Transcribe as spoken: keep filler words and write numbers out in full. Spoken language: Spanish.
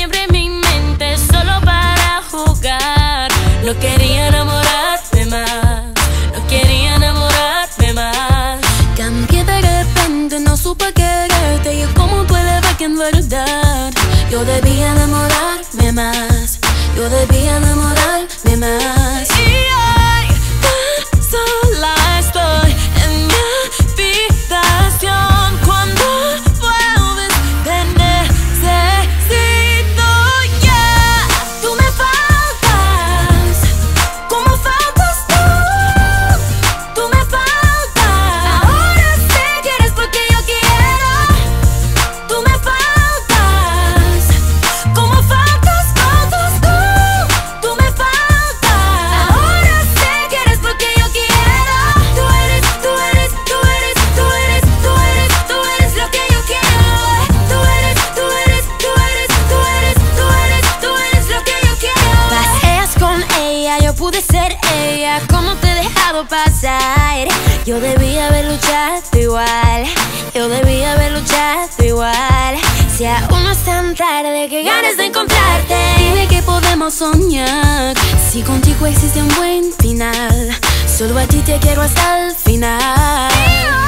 siempre en mi mente solo para jugar. No quería enamorarme más, no quería enamorarme más. Cambié de repente, no supe quererte, y cómo puede ver que en verdad yo debía enamorarme más, yo debía enamorarme más. Y hoy tan sola estoy en mi habitación. Cuando vuelves te necesito ya. Tú me faltas, como faltas tú. Tú me faltas. Ahora sé que eres porque yo quiero. Tú me faltas, como faltas, faltas tú. Tú me faltas. Ahora sé que eres porque yo quiero. Tú eres, tú eres, tú eres, tú eres, tú eres, tú eres lo que yo quiero. Tú eres, tú eres, tú eres, tú eres, tú eres, tú eres lo que yo quiero. Paseas con ella, yo pude ser ella. ¿Cómo te he dejado pasar? Yo debía haber luchado igual, yo debía haber luchado igual. Si aún no es tan tarde, que ganas de encontrarte. Dime que podemos soñar, si contigo existe un buen final. Solo a ti te quiero hasta el final.